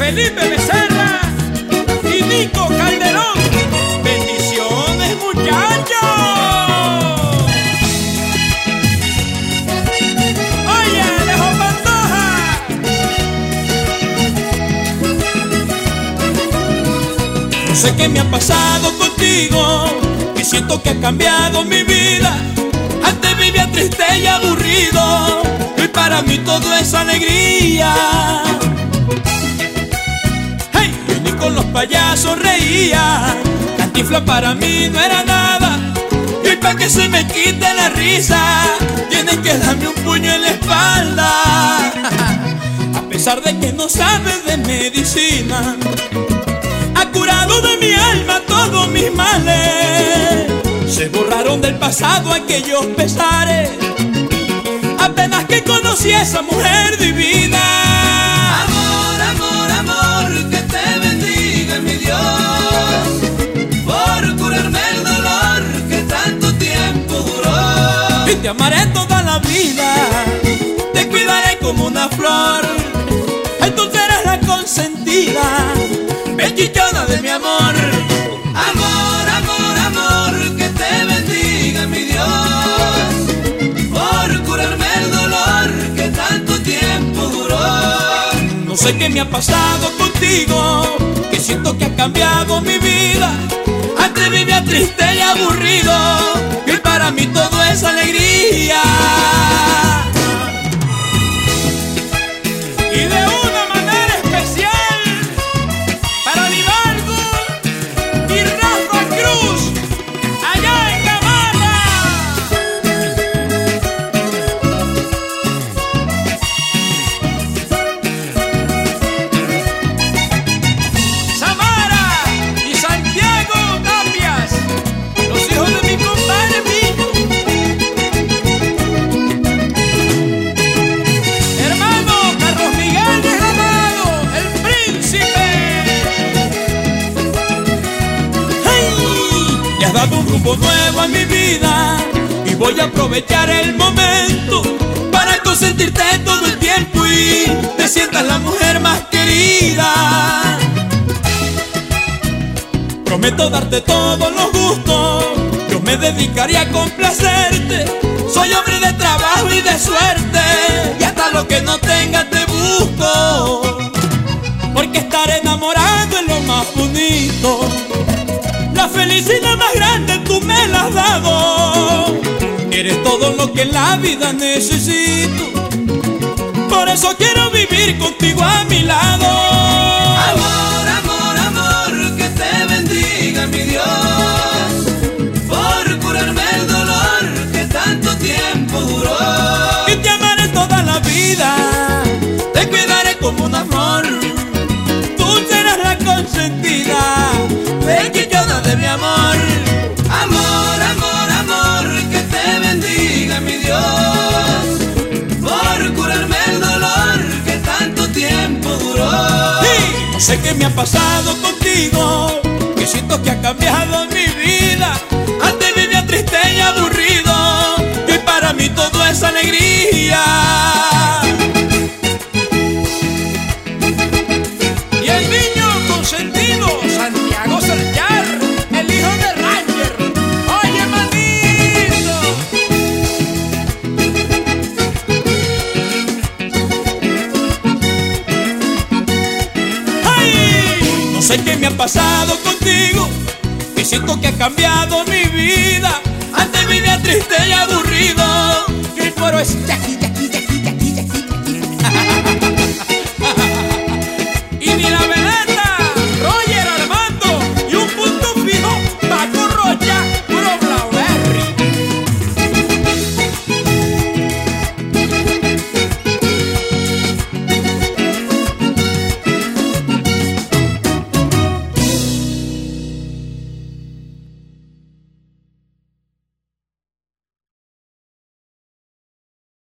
Felipe Becerra y Nico Calderón. Bendiciones, muchachos. Oye, Alejo Pantoja. No sé qué me ha pasado contigo, y siento que ha cambiado mi vida. Antes vivía triste y aburrido, y para mí todo es alegría. Hey, yo ni con los payasos reía, Cantinflas para mí no era nada. Y para que se me quite la risa, tienes que darme un puño en la espalda. A pesar de que no sabes de medicina, ha curado de mi alma todos mis males. Se borraron del pasado aquellos pesares, apenas que conocí a esa mujer divina. Amor, amor, amor, que te bendiga mi Dios, por curarme el dolor que tanto tiempo duró. Y te amaré toda la vida, te cuidaré como una flor. Ay, tú serás la consentida, bellillona de mi amor. Amor, amor, amor, que te bendiga mi Dios, por curarme el dolor que tanto tiempo duró. No sé qué me ha pasado contigo, que siento que ha cambiado mi vida. Antes vivía triste y aburrido, y hoy para mí todo es alegría. Y de una manera especial para Libardo y Rafa Cruz, allá en Gamarra. Samara y Santiago Tapias, los hijos de mi compadre Millo. Hermano Carlos Miguel Derramado, el príncipe. ¡Hey! Le has dado un rumbo nuevo a mi vida, y voy a aprovechar el momento para consentirte todo el tiempo y te sientas la mujer más querida. Prometo darte todos los gustos, yo me dedicaré a complacerte. Soy hombre de trabajo y de suerte, y hasta lo que no tengas te busco, porque estar enamorado es lo más bonito. La felicidad más grande tú me la has dado, eres todo lo que en la vida necesito. Por eso quiero vivir contigo a mi lado. Amor, amor, amor, que te bendiga mi Dios, por curarme el dolor que tanto tiempo duró. Y te amaré toda la vida, te cuidaré como una flor. Tú serás la consentida, bellillona de mi amor. Amor, amor, amor, que te bendiga mi Dios, por curarme el dolor que tanto tiempo duró. Sí, no sé qué me ha pasado contigo, que siento que ha cambiado mi vida. Antes vivía triste y aburrido, y hoy para mí todo es alegría. Y el niño consentido, Santiago Serchar, el hijo de Ranger. Oye, manito. ¡Ay! No sé qué me ha pasado contigo, que siento que ha cambiado mi vida.